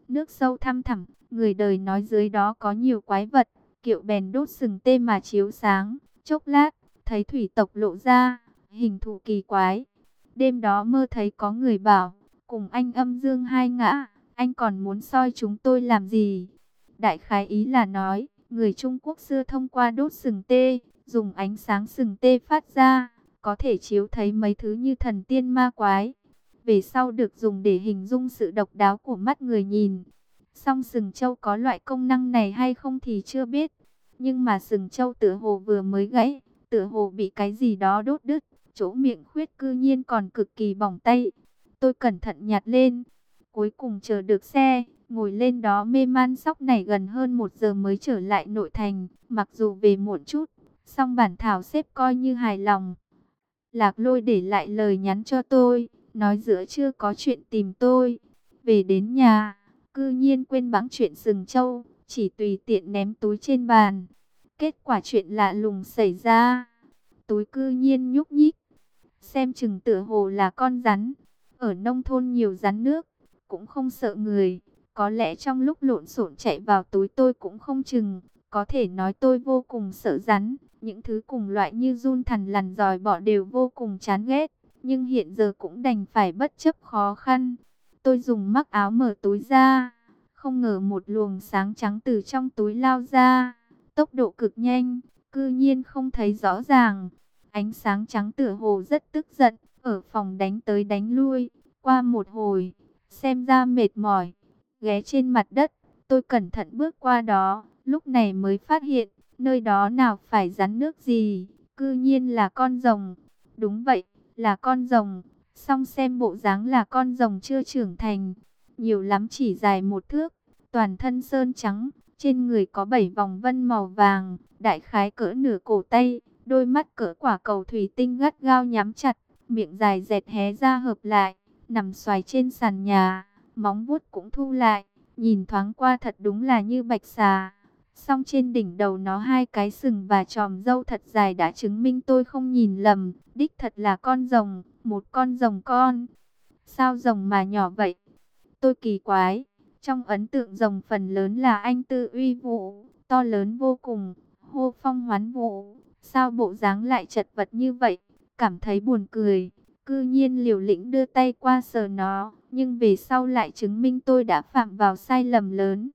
Nước sâu thăm thẳm, người đời nói dưới đó có nhiều quái vật. Kiệu bèn đốt sừng tê mà chiếu sáng. Chốc lát, thấy thủy tộc lộ ra, hình thù kỳ quái. Đêm đó mơ thấy có người bảo, cùng anh âm dương hai ngã, anh còn muốn soi chúng tôi làm gì? Đại khái ý là nói, người Trung Quốc xưa thông qua đốt sừng tê, dùng ánh sáng sừng tê phát ra, có thể chiếu thấy mấy thứ như thần tiên ma quái. Về sau được dùng để hình dung sự độc đáo của mắt người nhìn. Song sừng trâu có loại công năng này hay không thì chưa biết. Nhưng mà sừng trâu tựa hồ vừa mới gãy, tựa hồ bị cái gì đó đốt đứt, chỗ miệng khuyết cư nhiên còn cực kỳ bỏng tay. Tôi cẩn thận nhặt lên, cuối cùng chờ được xe, ngồi lên đó mê man sóc này gần hơn 1 giờ mới trở lại nội thành. Mặc dù về muộn chút, song bản thảo xếp coi như hài lòng. Lạc Lôi để lại lời nhắn cho tôi, nói giữa trưa có chuyện tìm tôi. Về đến nhà, cư nhiên quên bẵng chuyện sừng trâu, chỉ tùy tiện ném túi trên bàn. Kết quả chuyện lạ lùng xảy ra, túi cư nhiên nhúc nhích, xem chừng tựa hồ là con rắn. Ở nông thôn nhiều rắn nước, cũng không sợ người. Có lẽ trong lúc lộn xộn chạy vào túi tôi cũng không chừng. Có thể nói tôi vô cùng sợ rắn. Những thứ cùng loại như giun thằn lằn giòi bọ đều vô cùng chán ghét. Nhưng hiện giờ cũng đành phải bất chấp khó khăn. Tôi dùng mắc áo mở túi ra. Không ngờ một luồng sáng trắng từ trong túi lao ra. Tốc độ cực nhanh, cư nhiên không thấy rõ ràng. Ánh sáng trắng tựa hồ rất tức giận, ở phòng đánh tới đánh lui. Qua một hồi, xem ra mệt mỏi, ghé trên mặt đất, tôi cẩn thận bước qua đó, lúc này mới phát hiện, nơi đó nào phải rắn nước gì, cư nhiên là con rồng. Đúng vậy, là con rồng, song xem bộ dáng là con rồng chưa trưởng thành, nhiều lắm chỉ dài 1 thước, toàn thân sơn trắng, trên người có 7 vòng vân màu vàng, đại khái cỡ nửa cổ tay, đôi mắt cỡ quả cầu thủy tinh gắt gao nhắm chặt, miệng dài dẹt hé ra hợp lại, nằm xoài trên sàn nhà, móng vuốt cũng thu lại, nhìn thoáng qua thật đúng là như bạch xà. Song trên đỉnh đầu nó 2 cái sừng và chòm râu thật dài đã chứng minh tôi không nhìn lầm, đích thật là con rồng, một con rồng con. Sao rồng mà nhỏ vậy? Tôi kỳ quái, trong ấn tượng rồng phần lớn là anh tư uy vũ, to lớn vô cùng, hô phong hoán vũ. Sao bộ dáng lại chật vật như vậy? Cảm thấy buồn cười, cư nhiên liều lĩnh đưa tay qua sờ nó, nhưng về sau lại chứng minh tôi đã phạm vào sai lầm lớn.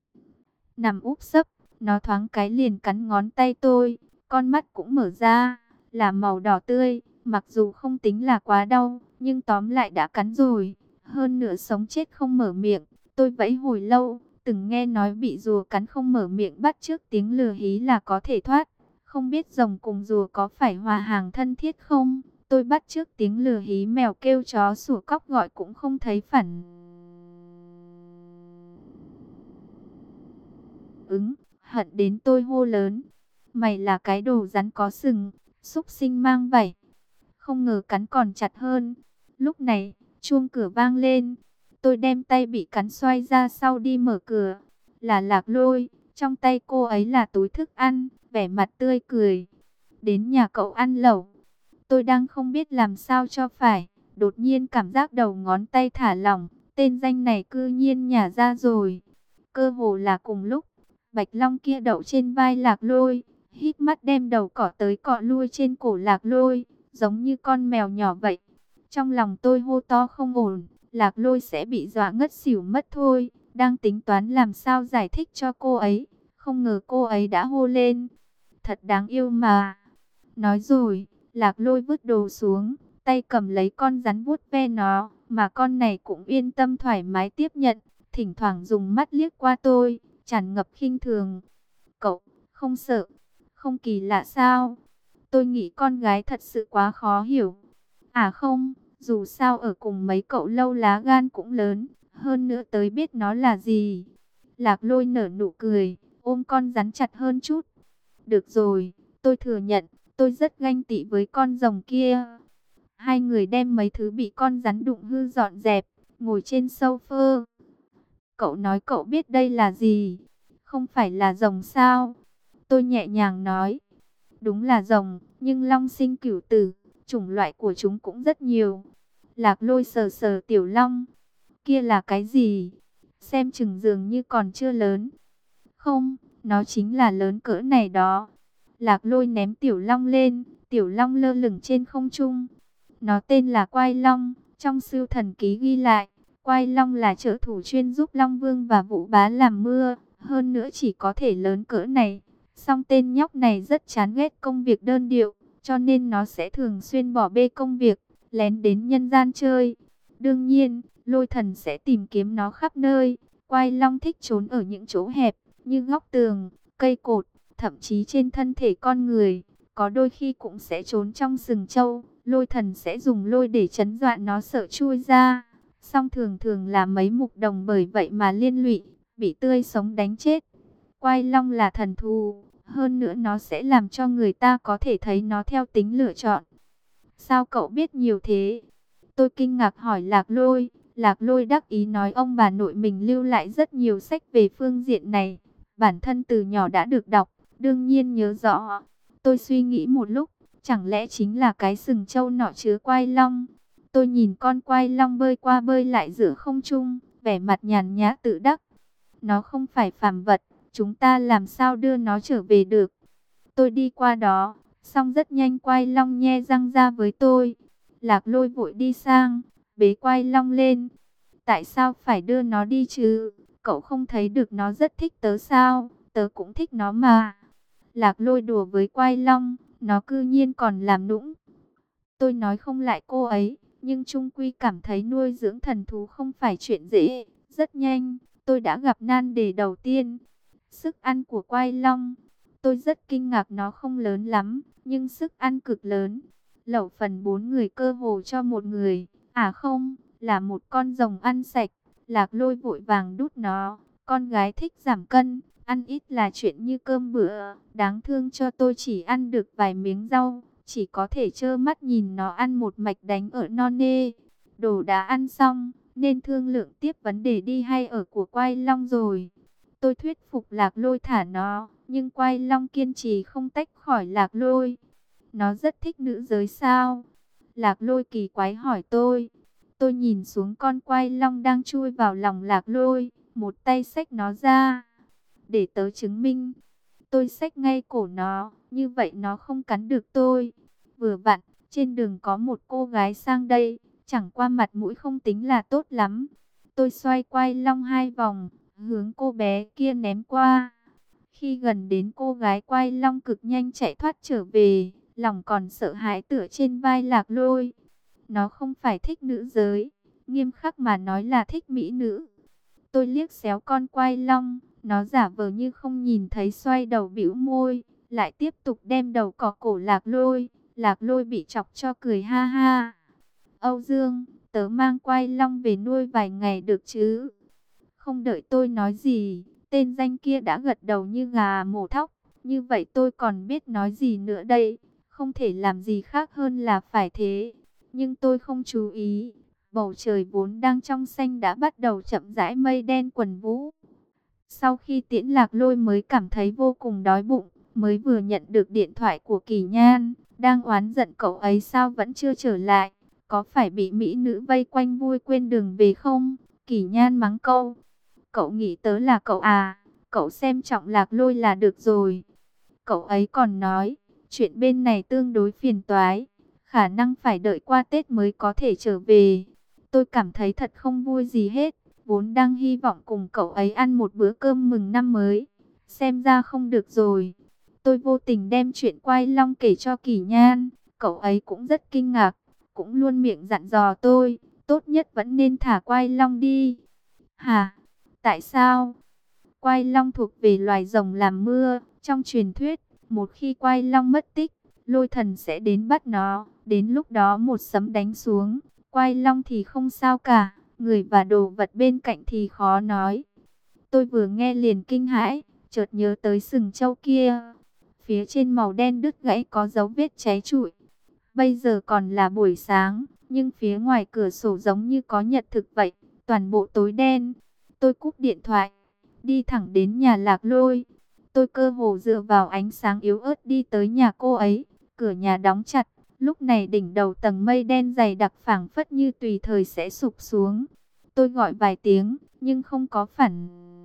Nằm úp sấp, nó thoáng cái liền cắn ngón tay tôi, con mắt cũng mở ra, là màu đỏ tươi, mặc dù không tính là quá đau, nhưng tóm lại đã cắn rồi, hơn nữa sống chết không mở miệng. Tôi vẫy hồi lâu, từng nghe nói bị rùa cắn không mở miệng bắt chước tiếng lừa hí là có thể thoát. Không biết rồng cùng rùa có phải hòa hàng thân thiết không? Tôi bắt chước tiếng lừa hí mèo kêu chó sủa cóc gọi cũng không thấy phản ứng, hận đến tôi hô lớn. Mày là cái đồ rắn có sừng, súc sinh mang vảy. Không ngờ cắn còn chặt hơn. Lúc này, chuông cửa vang lên. Tôi đem tay bị cắn xoay ra sau đi mở cửa. Là Lạc Lôi, trong tay cô ấy là túi thức ăn, vẻ mặt tươi cười. Đến nhà cậu ăn lẩu. Tôi đang không biết làm sao cho phải. Đột nhiên cảm giác đầu ngón tay thả lỏng. Tên danh này cư nhiên nhả ra rồi. Cơ hồ là cùng lúc, Bạch Long kia đậu trên vai Lạc Lôi, hít mắt đem đầu cọ tới cọ lui trên cổ Lạc Lôi, giống như con mèo nhỏ vậy. Trong lòng tôi hô to không ổn, Lạc Lôi sẽ bị dọa ngất xỉu mất thôi. Đang tính toán làm sao giải thích cho cô ấy, không ngờ cô ấy đã hô lên. Thật đáng yêu mà. Nói rồi, Lạc Lôi vứt đồ xuống, tay cầm lấy con rắn vuốt ve nó, mà con này cũng yên tâm thoải mái tiếp nhận, thỉnh thoảng dùng mắt liếc qua tôi, tràn ngập khinh thường. Cậu, không sợ, không kỳ lạ sao? Tôi nghĩ con gái thật sự quá khó hiểu. À không, dù sao ở cùng mấy cậu lâu lá gan cũng lớn, hơn nữa tới biết nó là gì. Lạc Lôi nở nụ cười, ôm con rắn chặt hơn chút. Được rồi, tôi thừa nhận, tôi rất ganh tị với con rồng kia. Hai người đem mấy thứ bị con rắn đụng hư dọn dẹp, ngồi trên sofa. Cậu nói cậu biết đây là gì? Không phải là rồng sao? Tôi nhẹ nhàng nói. Đúng là rồng, nhưng long sinh cửu tử, chủng loại của chúng cũng rất nhiều. Lạc Lôi sờ sờ tiểu long. Kia là cái gì? xem chừng dường như còn chưa lớn. Không, nó chính là lớn cỡ này đó. Lạc Lôi ném tiểu long lên, tiểu long lơ lửng trên không trung. Nó tên là Quai Long, trong Sưu Thần Ký ghi lại, Quai Long là trợ thủ chuyên giúp Long Vương và Vũ Bá làm mưa, hơn nữa chỉ có thể lớn cỡ này. Song tên nhóc này rất chán ghét công việc đơn điệu, cho nên nó sẽ thường xuyên bỏ bê công việc, lén đến nhân gian chơi. Đương nhiên, Lôi Thần sẽ tìm kiếm nó khắp nơi. Quai Long thích trốn ở những chỗ hẹp, như góc tường, cây cột, thậm chí trên thân thể con người. Có đôi khi cũng sẽ trốn trong sừng trâu. Lôi Thần sẽ dùng lôi để trấn dọa nó sợ chui ra. Song thường thường là mấy mục đồng bởi vậy mà liên lụy, bị tươi sống đánh chết. Quai Long là thần thú, hơn nữa nó sẽ làm cho người ta có thể thấy nó theo tính lựa chọn. Sao cậu biết nhiều thế? Tôi kinh ngạc hỏi Lạc Lôi. Lạc Lôi đắc ý nói ông bà nội mình lưu lại rất nhiều sách về phương diện này. Bản thân từ nhỏ đã được đọc, đương nhiên nhớ rõ. Tôi suy nghĩ một lúc, chẳng lẽ chính là cái sừng trâu nọ chứa Quai Long? Tôi nhìn con Quai Long bơi qua bơi lại giữa không trung, vẻ mặt nhàn nhã tự đắc. Nó không phải phàm vật, chúng ta làm sao đưa nó trở về được? Tôi đi qua đó, xong rất nhanh Quai Long nhe răng ra với tôi. Lạc Lôi vội đi sang, bế Quai Long lên. Tại sao phải đưa nó đi chứ? Cậu không thấy được nó rất thích tớ sao? Tớ cũng thích nó mà. Lạc Lôi đùa với Quai Long, nó cư nhiên còn làm nũng. Tôi nói không lại cô ấy, nhưng chung quy cảm thấy nuôi dưỡng thần thú không phải chuyện dễ. Rất nhanh, tôi đã gặp nan đề đầu tiên. Sức ăn của Quai Long. Tôi rất kinh ngạc, nó không lớn lắm, nhưng sức ăn cực lớn. Lẩu phần 4 người cơ hồ cho một người. À không, là một con rồng ăn sạch. Lạc Lôi vội vàng đút nó. Con gái thích giảm cân, ăn ít là chuyện như cơm bữa. Đáng thương cho tôi chỉ ăn được vài miếng rau, chỉ có thể trơ mắt nhìn nó ăn một mạch đánh ở no nê. Đồ đã ăn xong, nên thương lượng tiếp vấn đề đi hay ở của Quai Long rồi. Tôi thuyết phục Lạc Lôi thả nó, nhưng Quai Long kiên trì không tách khỏi Lạc Lôi. Nó rất thích nữ giới sao? Lạc Lôi kỳ quái hỏi tôi. Tôi nhìn xuống con Quai Long đang chui vào lòng Lạc Lôi, một tay xách nó ra. Để tớ chứng minh. Tôi xách ngay cổ nó, như vậy nó không cắn được tôi. Vừa vặn, trên đường có một cô gái sang đây, chẳng qua mặt mũi không tính là tốt lắm. Tôi xoay Quai Long 2 vòng, hướng cô bé kia ném qua. Khi gần đến cô gái, Quai Long cực nhanh chạy thoát trở về, lòng còn sợ hãi tựa trên vai Lạc Lôi. Nó không phải thích nữ giới, nghiêm khắc mà nói là thích mỹ nữ. Tôi liếc xéo con Quai Long, nó giả vờ như không nhìn thấy, xoay đầu bĩu môi, lại tiếp tục đem đầu cọ cổ Lạc Lôi. Lạc Lôi bị chọc cho cười ha ha. Âu Dương, tớ mang Quai Long về nuôi vài ngày được chứ? Không đợi tôi nói gì, tên danh kia đã gật đầu như gà mổ thóc. Như vậy tôi còn biết nói gì nữa đây? Không thể làm gì khác hơn là phải thế. Nhưng tôi không chú ý, bầu trời vốn đang trong xanh đã bắt đầu chậm rãi mây đen quần vũ. Sau khi tiễn Lạc Lôi mới cảm thấy vô cùng đói bụng, mới vừa nhận được điện thoại của Kỳ Nhan, đang oán giận cậu ấy sao vẫn chưa trở lại, có phải bị mỹ nữ vây quanh vui quên đường về không? Kỳ Nhan mắng câu, cậu nghĩ tớ là cậu à, cậu xem trọng Lạc Lôi là được rồi. Cậu ấy còn nói, chuyện bên này tương đối phiền toái, khả năng phải đợi qua Tết mới có thể trở về. Tôi cảm thấy thật không vui gì hết, vốn đang hy vọng cùng cậu ấy ăn một bữa cơm mừng năm mới. Xem ra không được rồi. Tôi vô tình đem chuyện Quai Long kể cho Kỳ Nhan, cậu ấy cũng rất kinh ngạc, cũng luôn miệng dặn dò tôi, tốt nhất vẫn nên thả Quai Long đi. Hả? Tại sao? Quai Long thuộc về loài rồng làm mưa, trong truyền thuyết, một khi Quai Long mất tích, Lôi Thần sẽ đến bắt nó, đến lúc đó một sấm đánh xuống, Quai Long thì không sao cả, người và đồ vật bên cạnh thì khó nói. Tôi vừa nghe liền kinh hãi, chợt nhớ tới sừng trâu kia, phía trên màu đen đứt gãy có dấu vết cháy trụi. Bây giờ còn là buổi sáng, nhưng phía ngoài cửa sổ giống như có nhật thực vậy, toàn bộ tối đen. Tôi cúp điện thoại, đi thẳng đến nhà Lạc Lôi. Tôi cơ hồ dựa vào ánh sáng yếu ớt đi tới nhà cô ấy. Cửa nhà đóng chặt, lúc này đỉnh đầu tầng mây đen dày đặc phảng phất như tùy thời sẽ sụp xuống. Tôi gọi vài tiếng, nhưng không có phản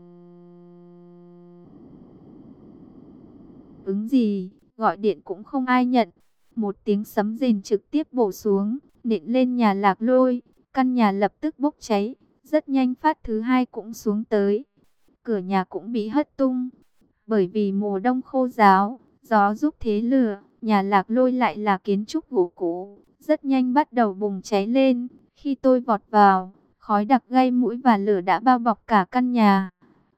ứng gì, gọi điện cũng không ai nhận. Một tiếng sấm rền trực tiếp bổ xuống, nện lên nhà Lạc Lôi, căn nhà lập tức bốc cháy, rất nhanh phát thứ hai cũng xuống tới. Cửa nhà cũng bị hất tung, bởi vì mùa đông khô ráo, gió giúp thế lửa, nhà Lạc Lôi lại là kiến trúc gỗ cũ, rất nhanh bắt đầu bùng cháy lên. Khi tôi vọt vào, khói đặc gây mũi và lửa đã bao bọc cả căn nhà.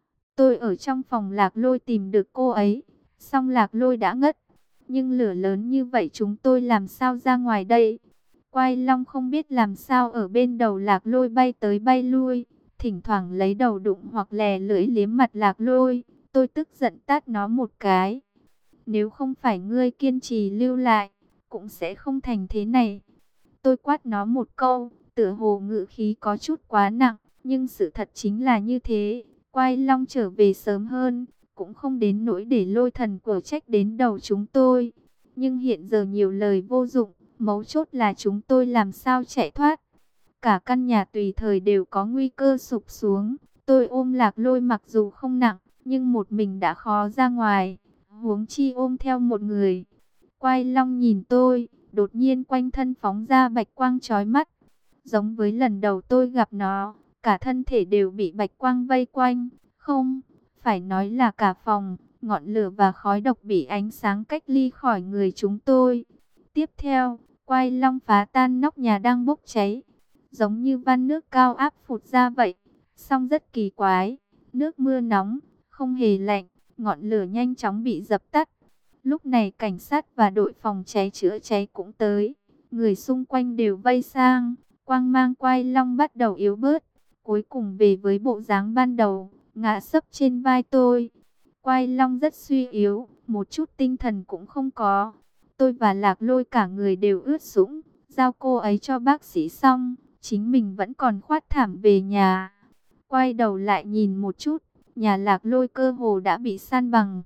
Tôi ở trong phòng Lạc Lôi tìm được cô ấy, song Lạc Lôi đã ngất. Nhưng lửa lớn như vậy chúng tôi làm sao ra ngoài đây? Quai Long không biết làm sao ở bên đầu Lạc Lôi bay tới bay lui, thỉnh thoảng lấy đầu đụng hoặc lè lưỡi liếm mặt Lạc Lôi. Tôi tức giận tát nó một cái. Nếu không phải ngươi kiên trì lưu lại, cũng sẽ không thành thế này. Tôi quát nó một câu, tựa hồ ngữ khí có chút quá nặng, nhưng sự thật chính là như thế. Quai Long trở về sớm hơn, cũng không đến nỗi để Lôi Thần của trách đến đầu chúng tôi. Nhưng hiện giờ nhiều lời vô dụng, mấu chốt là chúng tôi làm sao chạy thoát. Cả căn nhà tùy thời đều có nguy cơ sụp xuống. Tôi ôm Lạc Lôi mặc dù không nặng, nhưng một mình đã khó ra ngoài, huống chi ôm theo một người. Quai Long nhìn tôi, đột nhiên quanh thân phóng ra bạch quang chói mắt. Giống với lần đầu tôi gặp nó, cả thân thể đều bị bạch quang vây quanh. Không, phải nói là cả phòng, ngọn lửa và khói độc bị ánh sáng cách ly khỏi người chúng tôi. Tiếp theo, Quai Long phá tan nóc nhà đang bốc cháy, giống như van nước cao áp phụt ra vậy. Song rất kỳ quái, nước mưa nóng, không hề lạnh, ngọn lửa nhanh chóng bị dập tắt. Lúc này cảnh sát và đội phòng cháy chữa cháy cũng tới. Người xung quanh đều vây sang, quang mang Quai Long bắt đầu yếu bớt. Cuối cùng về với bộ dáng ban đầu, ngã sấp trên vai tôi. Quai Long rất suy yếu, một chút tinh thần cũng không có. Tôi và Lạc Lôi cả người đều ướt sũng, giao cô ấy cho bác sĩ xong, chính mình vẫn còn khoát thảm về nhà. Quay đầu lại nhìn một chút, nhà Lạc Lôi cơ hồ đã bị san bằng.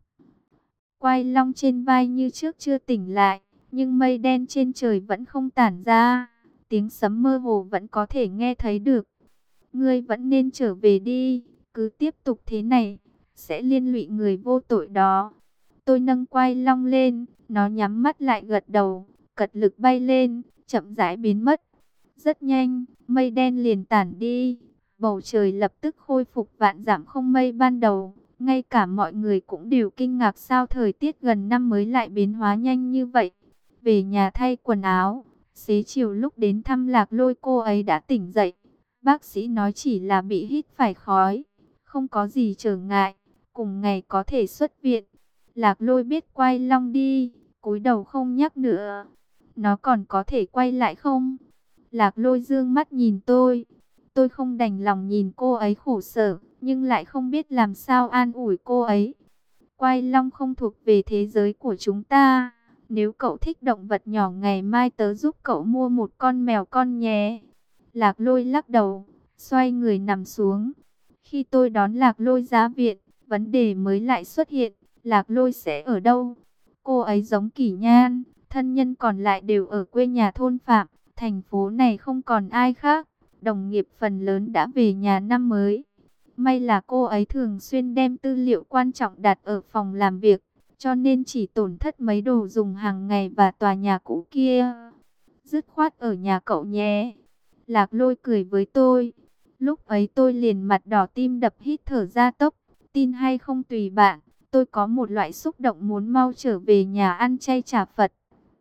Quai Long trên vai như trước chưa tỉnh lại, nhưng mây đen trên trời vẫn không tản ra, tiếng sấm mơ hồ vẫn có thể nghe thấy được. Ngươi vẫn nên trở về đi, cứ tiếp tục thế này, sẽ liên lụy người vô tội đó. Tôi nâng Quai Long lên, nó nhắm mắt lại gật đầu, cật lực bay lên, chậm rãi biến mất. Rất nhanh, mây đen liền tản đi, bầu trời lập tức khôi phục vạn dặm không mây ban đầu. Ngay cả mọi người cũng đều kinh ngạc sao thời tiết gần năm mới lại biến hóa nhanh như vậy. Về nhà thay quần áo, xế chiều lúc đến thăm Lạc Lôi cô ấy đã tỉnh dậy. Bác sĩ nói chỉ là bị hít phải khói, không có gì trở ngại, cùng ngày có thể xuất viện. Lạc Lôi biết Quai Long đi, cúi đầu không nhắc nữa. Nó còn có thể quay lại không? Lạc Lôi dương mắt nhìn tôi. Tôi không đành lòng nhìn cô ấy khổ sở, nhưng lại không biết làm sao an ủi cô ấy. Quai Long không thuộc về thế giới của chúng ta. Nếu cậu thích động vật nhỏ ngày mai tớ giúp cậu mua một con mèo con nhé. Lạc Lôi lắc đầu, xoay người nằm xuống. Khi tôi đón Lạc Lôi ra viện, vấn đề mới lại xuất hiện. Lạc Lôi sẽ ở đâu? Cô ấy giống Kỷ Nhan, thân nhân còn lại đều ở quê nhà thôn Phạm. Thành phố này không còn ai khác. Đồng nghiệp phần lớn đã về nhà năm mới. May là cô ấy thường xuyên đem tư liệu quan trọng đặt ở phòng làm việc, cho nên chỉ tổn thất mấy đồ dùng hàng ngày và tòa nhà cũ kia. Dứt khoát ở nhà cậu nhé. Lạc Lôi cười với tôi. Lúc ấy tôi liền mặt đỏ tim đập hít thở ra tốc. Tin hay không tùy bạn. Tôi có một loại xúc động muốn mau trở về nhà ăn chay trả Phật.